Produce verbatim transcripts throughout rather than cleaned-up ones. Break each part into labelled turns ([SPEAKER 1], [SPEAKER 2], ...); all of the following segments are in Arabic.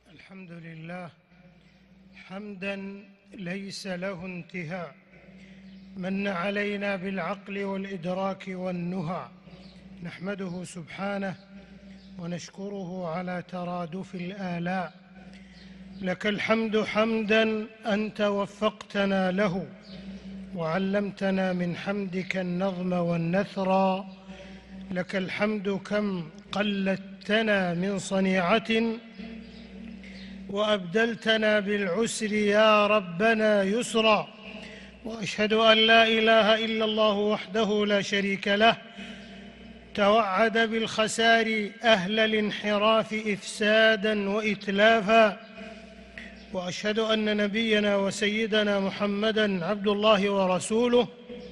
[SPEAKER 1] الحمد لله حمداً ليس له انتهاء، من علينا بالعقل والإدراك والنهى، نحمده سبحانه ونشكره على ترادف الآلاء. لك الحمد حمداً أنت وفقتنا له، وعلمتنا من حمدك النظم والنثرا. لك الحمد كم قلدتنا من صنيعة، وأبدلتنا بالعسر يا ربنا يسرا. وأشهد أن لا إله إلا الله وحده لا شريك له، توعد بالخسار أهل الانحراف إفسادا وإتلافا. وأشهد أن نبينا وسيدنا محمدًا عبد الله ورسوله،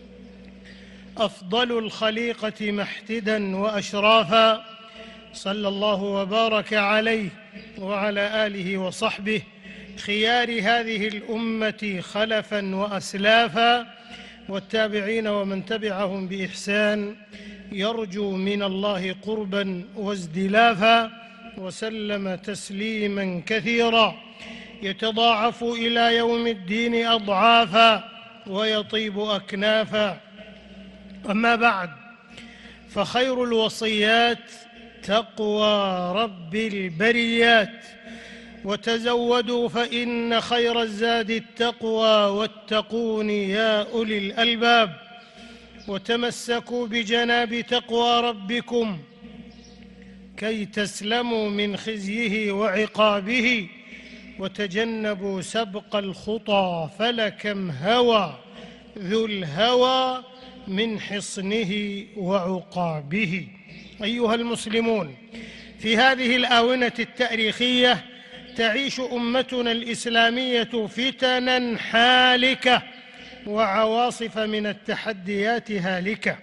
[SPEAKER 1] أفضل الخليقة محتدا وأشرافا، صلى الله وبارك عليه وعلى آله وصحبه خيار هذه الأمة خلفا وأسلافا، والتابعين ومن تبعهم بإحسان يرجو من الله قربا وازدلافا، وسلم تسليما كثيرا يتضاعف إلى يوم الدين أضعافا ويطيب أكنافا. أما بعد، فخير الوصيات تقوى رب البريات، وتزودوا فإن خير الزاد التقوى، واتقون يا أولي الألباب. وتمسكوا بجناب تقوى ربكم كي تسلموا من خزيه وعقابه، وتجنبوا سبق الخطى فلكم هوى ذو الهوى من حصنه وعقابه. أيها المسلمون، في هذه الآونة التاريخية تعيش أمتنا الإسلامية فتناً حالكة وعواصف من التحديات هالكة،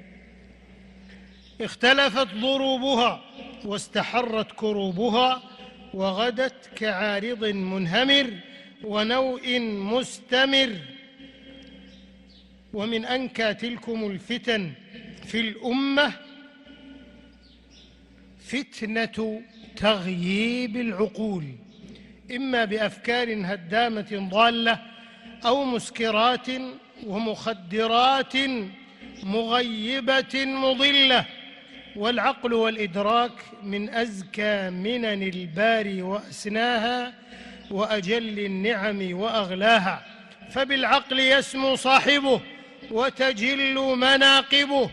[SPEAKER 1] اختلفت ضروبها واستحرت كروبها، وغدت كعارض منهمر ونوء مستمر. ومن أنكى تلكم الفتن في الأمة فتنة تغييب العقول، إما بأفكار هدامة ضالة، أو مسكرات ومخدرات مغيبة مضلة. والعقل والإدراك من أزكى منن الباري وأسناها، وأجل النعم وأغلاها، فبالعقل يسمو صاحبه وتجل مناقبه،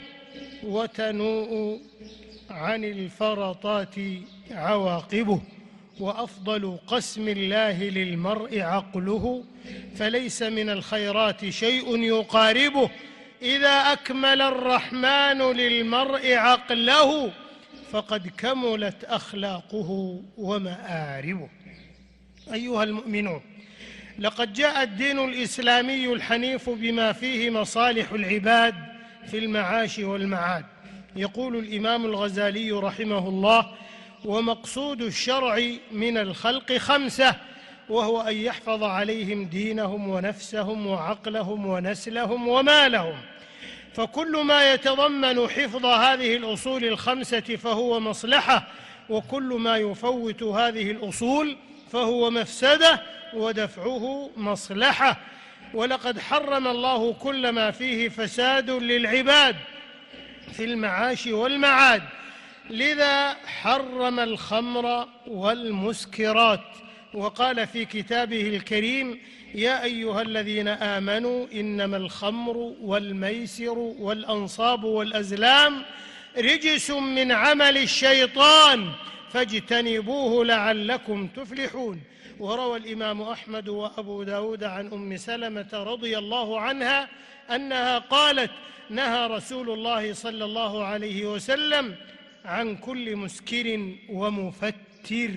[SPEAKER 1] وتنوء عن الفرطات عواقبه. وأفضل قسم الله للمرء عقله، فليس من الخيرات شيء يقاربه. إذا أكمل الرحمن للمرء عقله، فقد كملت أخلاقه ومآربه. أيها المؤمنون، لقد جاء الدين الإسلامي الحنيف بما فيه مصالح العباد في المعاش والمعاد. يقول الإمام الغزالي رحمه الله: ومقصود الشرع من الخلق خمسة، وهو أن يحفظ عليهم دينهم ونفسهم وعقلهم ونسلهم ومالهم. فكل ما يتضمن حفظ هذه الأصول الخمسة فهو مصلحة، وكل ما يفوت هذه الأصول فهو مفسدة، ودفعه مصلحة. ولقد حرم الله كل ما فيه فساد للعباد في المعاش والمعاد، لذا حرم الخمر والمسكرات، وقال في كتابه الكريم: يا أيها الذين آمنوا إنما الخمر والميسر والأنصاب والأزلام رجس من عمل الشيطان فاجتنبوه لعلكم تفلحون. وروى الإمام أحمد وأبو داود عن أم سلمة رضي الله عنها أنها قالت: نهى رسول الله صلى الله عليه وسلم عن كل مسكر ومفتر.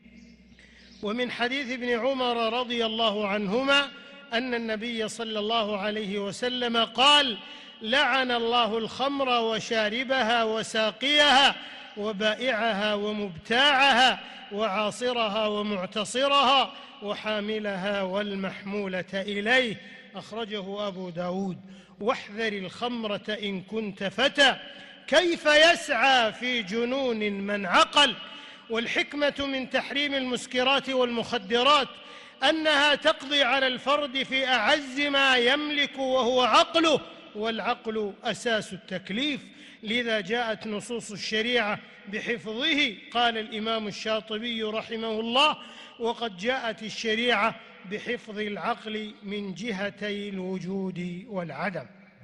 [SPEAKER 1] ومن حديث ابن عمر رضي الله عنهما أن النبي صلى الله عليه وسلم قال: لعن الله الخمر وشاربها وساقيها وبائعها ومبتاعها وعاصرها ومعتصرها وحاملها والمحمولة إليه. أخرجه أبو داود. واحذر الخمرة إن كنت فتى، كيف يسعى في جنون من عقل، والحكمة من تحريم المسكرات والمخدرات أنها تقضي على الفرد في أعز ما يملك وهو عقله، والعقل أساس التكليف، لذا جاءت نصوص الشريعة بحفظه. قال الإمام الشاطبي رحمه الله: وقد جاءت الشريعة بحفظ العقل من جهتي الوجود والعدم،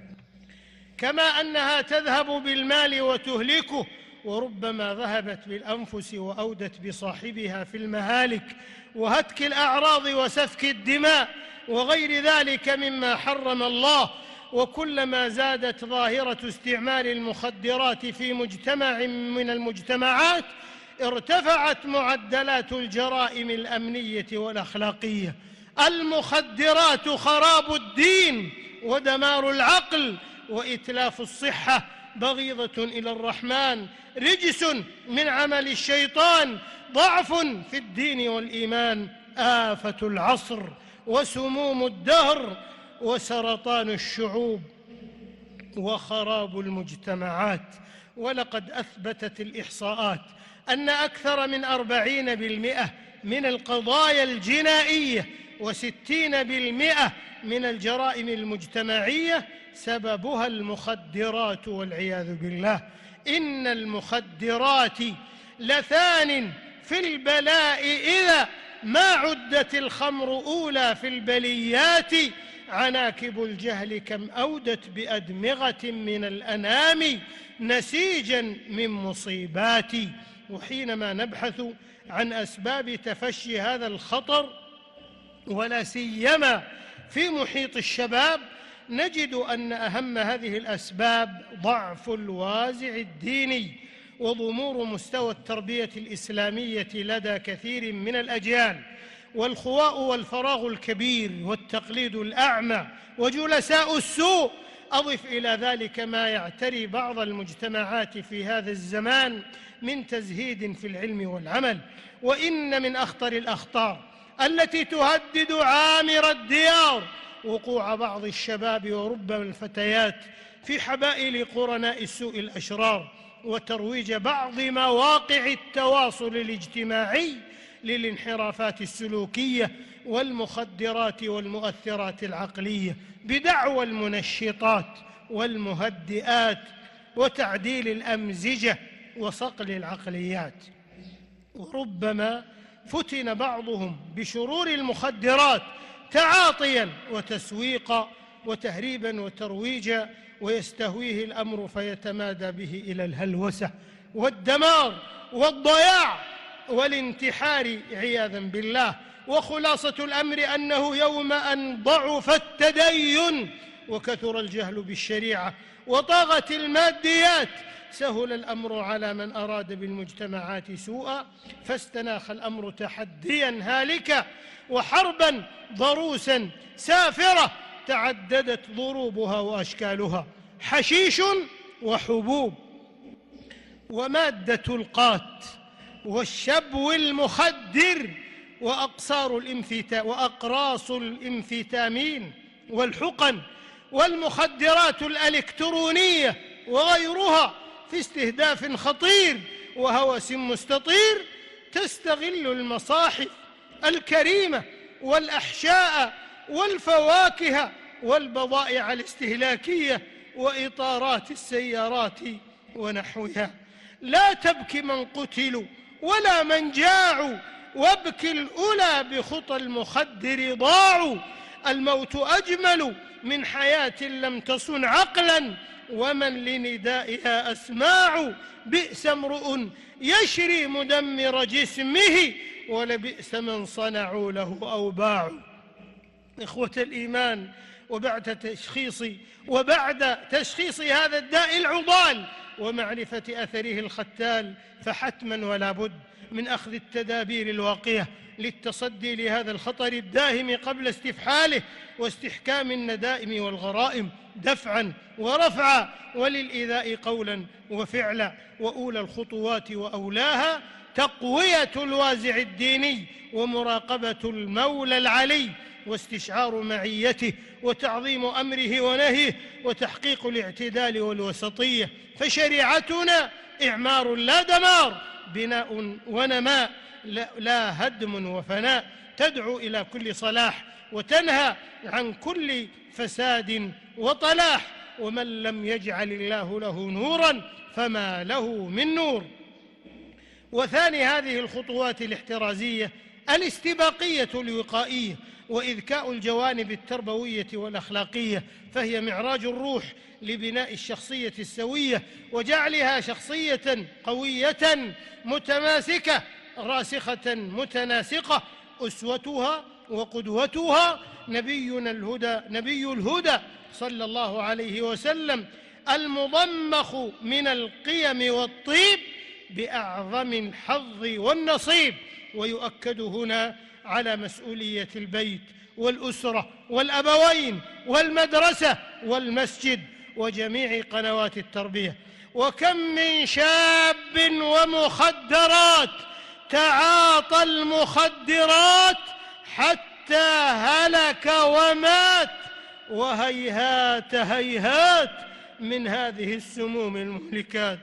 [SPEAKER 1] كما أنها تذهب بالمال وتهلكه، وربما ذهبت بالأنفس وأودت بصاحبها في المهالك وهتك الأعراض وسفك الدماء وغير ذلك مما حرم الله. وكلما زادت ظاهرة استعمال المخدرات في مجتمع من المجتمعات ارتفعت معدلات الجرائم الأمنية والأخلاقية. المخدرات خراب الدين ودمار العقل وإتلاف الصحة، بغيضة إلى الرحمن، رجس من عمل الشيطان، ضعف في الدين والإيمان، آفة العصر وسموم الدهر وسرطان الشعوب وخراب المجتمعات. ولقد أثبتت الإحصاءات أن أكثر من أربعين بالمئة من القضايا الجنائية وستين بالمئة من الجرائم المجتمعية سببها المخدرات والعياذ بالله. إن المخدرات لثان في البلاء إذا ما عدت الخمر أولى في البليات. عناكب الجهل كم أودت بأدمغة من الأنام نسيجا من مصيبات. وحينما نبحث عن أسباب تفشي هذا الخطر ولا سيما في محيط الشباب نجد أن أهم هذه الأسباب ضعف الوازع الديني وضمور مستوى التربية الإسلامية لدى كثير من الأجيال، والخواء والفراغ الكبير والتقليد الأعمى وجلساء السوء. أضف إلى ذلك ما يعتري بعض المجتمعات في هذا الزمان من تزهيد في العلم والعمل. وإن من أخطر الأخطار التي تهدد عامر الديار وقوع بعض الشباب وربما الفتيات في حبائل قرناء السوء الأشرار، وترويج بعض مواقع التواصل الاجتماعي للانحرافات السلوكية والمخدرات والمؤثرات العقلية بدعوى المنشطات والمهدئات وتعديل الأمزجة وصقل العقليات. وربما فتن بعضهم بشرور المخدرات تعاطيا وتسويقا وتهريبا وترويجا، ويستهويه الأمر فيتمادى به إلى الهلوسة والدمار والضياع والانتحار عياذا بالله. وخلاصة الأمر أنه يوم أن ضعف التدين وكثر الجهل بالشريعة وطاغت الماديات سهل الأمر على من أراد بالمجتمعات سوءا، فاستناخ الأمر تحديا هالكا وحربا ضروسا سافرة تعددت ضروبها وأشكالها: حشيش وحبوب ومادة القات والشبو المخدر وأقصار الإمفتا وأقراص الإمفيتامين والحقن والمخدرات الإلكترونية وغيرها في استهداف خطير وهوس مستطير تستغل المصاحف الكريمة والأحشاء والفواكه والبضائع الاستهلاكية وإطارات السيارات ونحوها. لا تبكي من قتلوا ولا من جاعوا، وابكي الأولى بخطى المخدر ضاعوا. الموت أجمل من حياة لم تصن عقلا، ومن لندائها أسماع. بئس امرؤ يشري مدمر جسمه، ولبئس من صنعوا له أو باعوا. إخوة الإيمان، وبعد تشخيص وبعد تشخيص هذا الداء العضال ومعرفة أثره الختال، فحتما ولا بد من أخذ التدابير الواقية للتصدي لهذا الخطر الداهم قبل استفحاله واستحكام الندائم والغرائم دفعا ورفعا، وللإيذاء قولا وفعلا. وأولى الخطوات وأولاها تقوية الوازع الديني ومراقبة المولى العلي واستشعار معيته وتعظيم أمره ونهيه وتحقيق الاعتدال والوسطية. فشريعتنا إعمار لا دمار، بناء ونماء لا هدم وفناء، تدعو إلى كل صلاح وتنهى عن كل فساد وطلاح، ومن لم يجعل الله له نورا فما له من نور. وثاني هذه الخطوات الاحترازية الاستباقية الوقائية وإذكاء الجوانب التربوية والأخلاقية، فهي معراج الروح لبناء الشخصية السوية وجعلها شخصية قوية متماسكة راسخة متناسقة، أسوتها وقدوتها نبينا الهدى نبي الهدى صلى الله عليه وسلم، المضمخ من القيم والطيب بأعظم الحظ والنصيب. ويؤكد هنا على مسؤولية البيت والأسرة والأبوين والمدرسة والمسجد وجميع قنوات التربية. وكم من شاب ومخدرات تعاطى المخدرات حتى هلك ومات، وهيهات هيهات من هذه السموم المهلكات.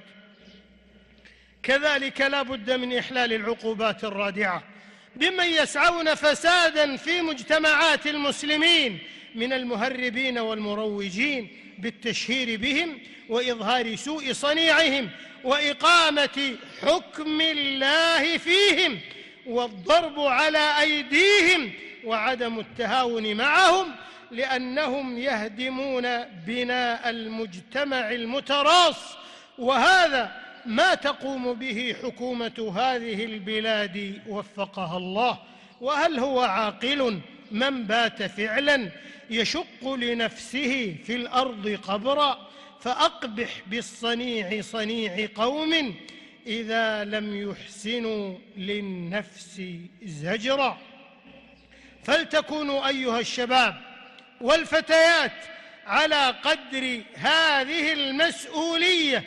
[SPEAKER 1] كذلك لا بد من إحلال العقوبات الرادعة بمن يسعون فسادا في مجتمعات المسلمين من المهربين والمروجين بالتشهير بهم وإظهار سوء صنيعهم وإقامة حكم الله فيهم والضرب على أيديهم وعدم التهاون معهم، لأنهم يهدمون بناء المجتمع المتراص. وهذا ما تقوم به حكومة هذه البلاد وفقها الله. وهل هو عاقل من بات فعلا يشق لنفسه في الأرض قبرا؟ فأقبح بالصنيع صنيع قوم إذا لم يحسنوا للنفس زجرا. فلتكونوا أيها الشباب والفتيات على قدر هذه المسؤولية،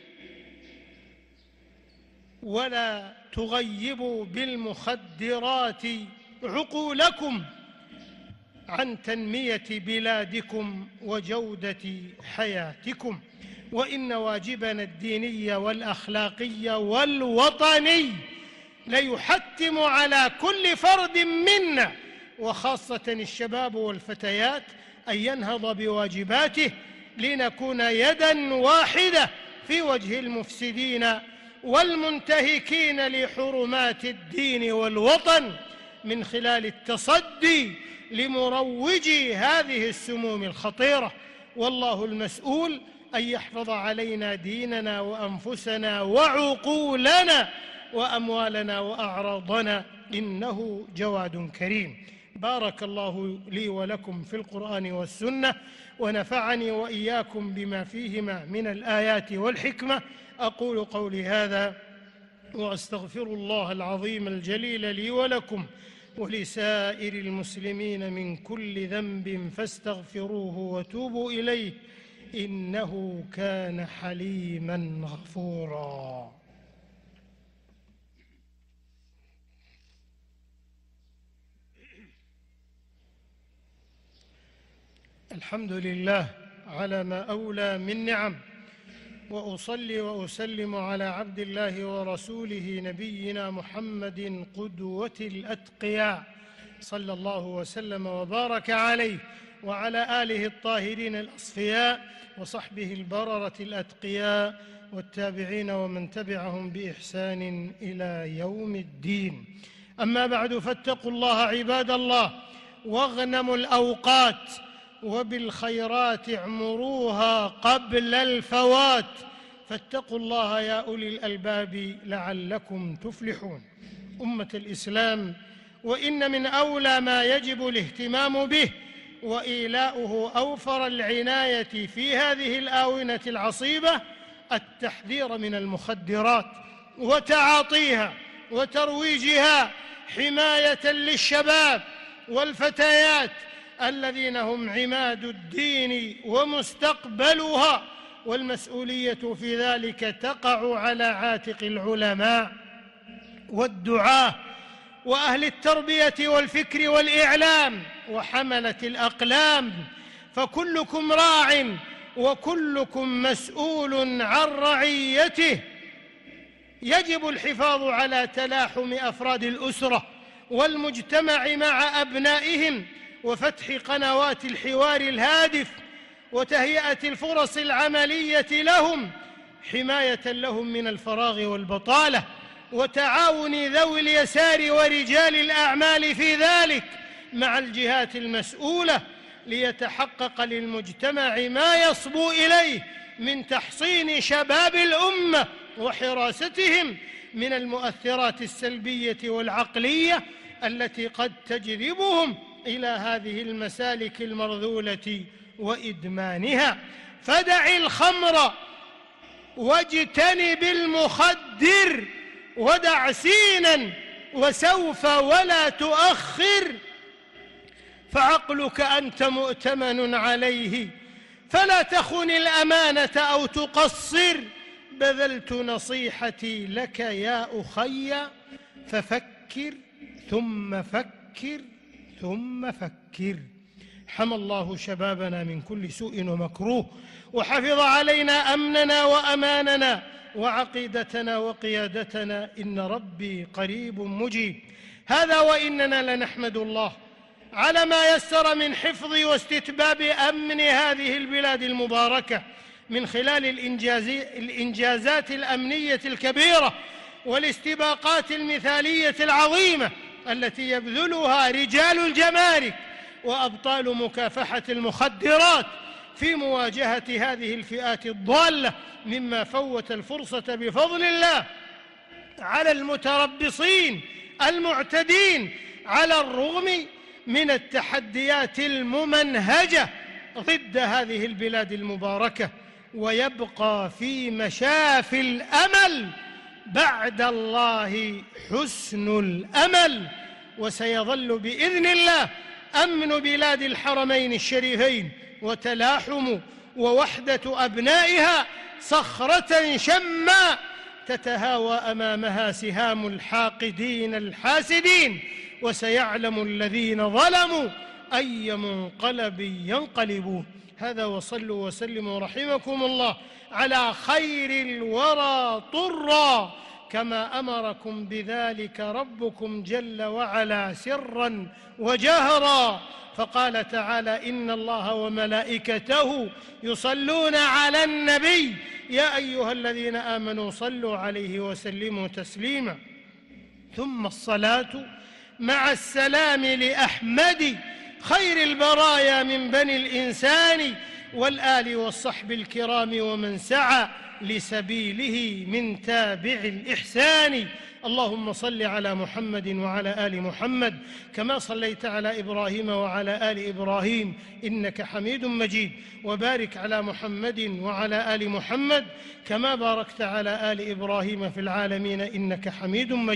[SPEAKER 1] ولا تغيبوا بالمخدرات عقولكم عن تنمية بلادكم وجودة حياتكم. وإن واجبنا الديني والأخلاقي والوطني ليحتم على كل فرد منا وخاصة الشباب والفتيات أن ينهض بواجباته لنكون يدا واحدة في وجه المفسدين والمنتهكين لحرمات الدين والوطن، من خلال التصدي لمروجي هذه السموم الخطيرة. والله المسؤول أن يحفظ علينا ديننا وأنفسنا وعقولنا وأموالنا وأعراضنا، إنه جواد كريم. بارك الله لي ولكم في القرآن والسنة، ونفعني وإياكم بما فيهما من الآيات والحكمة. أقول قولي هذا وأستغفر الله العظيم الجليل لي ولكم ولسائر المسلمين من كل ذنب فاستغفروه وتوبوا إليه، إنه كان حليما غفورا. الحمد لله على ما أولى من نعم، وأصلي وأسلم على عبد الله ورسوله نبينا محمد قدوة الأتقياء صلى الله وسلم وبارك عليه وعلى آله الطاهرين الأصفياء وصحبه البررة الأتقياء والتابعين ومن تبعهم بإحسان إلى يوم الدين. أما بعد، فاتقوا الله عباد الله واغنموا الأوقات، وبالخيرات اعمروها قبل الفوات، فاتقوا الله يا أولي الألباب لعلكم تفلحون. أمة الإسلام، وإن من أولى ما يجب الاهتمام به وإيلاؤه أوفر العناية في هذه الآونة العصيبة التحذير من المخدرات وتعاطيها وترويجها، حماية للشباب والفتيات الذين هم عماد الدين ومستقبلها، والمسؤولية في ذلك تقع على عاتق العلماء والدعاة وأهل التربية والفكر والإعلام وحملة الأقلام، فكلكم راع وكلكم مسؤول عن رعيته. يجب الحفاظ على تلاحم أفراد الأسرة والمجتمع مع أبنائهم، وفتح قنوات الحوار الهادف، وتهيئة الفرص العملية لهم حماية لهم من الفراغ والبطالة، وتعاون ذوي اليسار ورجال الأعمال في ذلك مع الجهات المسؤولة، ليتحقق للمجتمع ما يصبو إليه من تحصين شباب الأمة وحراستهم من المؤثرات السلبية والعقلية التي قد تجذبهم إلى هذه المسالك المرذولة وإدمانها. فدع الخمر واجتنب المخدر، ودع سينا وسوف ولا تؤخر، فعقلك أنت مؤتمن عليه، فلا تخن الأمانة أو تقصر. بذلت نصيحتي لك يا أخي، ففكر ثم فكر ثم فكر. حمى الله شبابنا من كل سوء ومكروه، وحفظ علينا أمننا وأماننا وعقيدتنا وقيادتنا، إن ربي قريب مجيب. هذا وإننا لنحمد الله على ما يسر من حفظ واستتباب أمن هذه البلاد المباركة من خلال الإنجازات الأمنية الكبيرة والاستباقات المثالية العظيمة التي يبذلها رجال الجمارك وأبطال مكافحة المخدرات في مواجهة هذه الفئات الضالة، مما فوت الفرصة بفضل الله على المتربصين المعتدين، على الرغم من التحديات الممنهجة ضد هذه البلاد المباركة. ويبقى في مشاف الأمل بعد الله حسن الأمل، وسيظل بإذن الله أمن بلاد الحرمين الشريفين وتلاحم ووحدة أبنائها صخرة شماء تتهاوى أمامها سهام الحاقدين الحاسدين، وسيعلم الذين ظلموا أي منقلب ينقلبون. هذا، وصلوا وسلموا رحمكم الله على خير الورى طرا، كما أمركم بذلك ربكم جل وعلا سرا وجهرا. فقال تعالى: إن الله وملائكته يصلون على النبي يا أيها الذين آمنوا صلوا عليه وسلموا تسليما. ثم الصلاة مع السلام لأحمد خير البرايا من بني الإنسان، والآل والصحب الكرام ومن سعى لسبيله من تابع الإحسان. اللهم صل على محمد وعلى آل محمد كما صليت على إبراهيم وعلى آل إبراهيم إنك حميد مجيد، وبارك على محمد وعلى آل محمد كما باركت على آل إبراهيم في العالمين إنك حميد مجيد.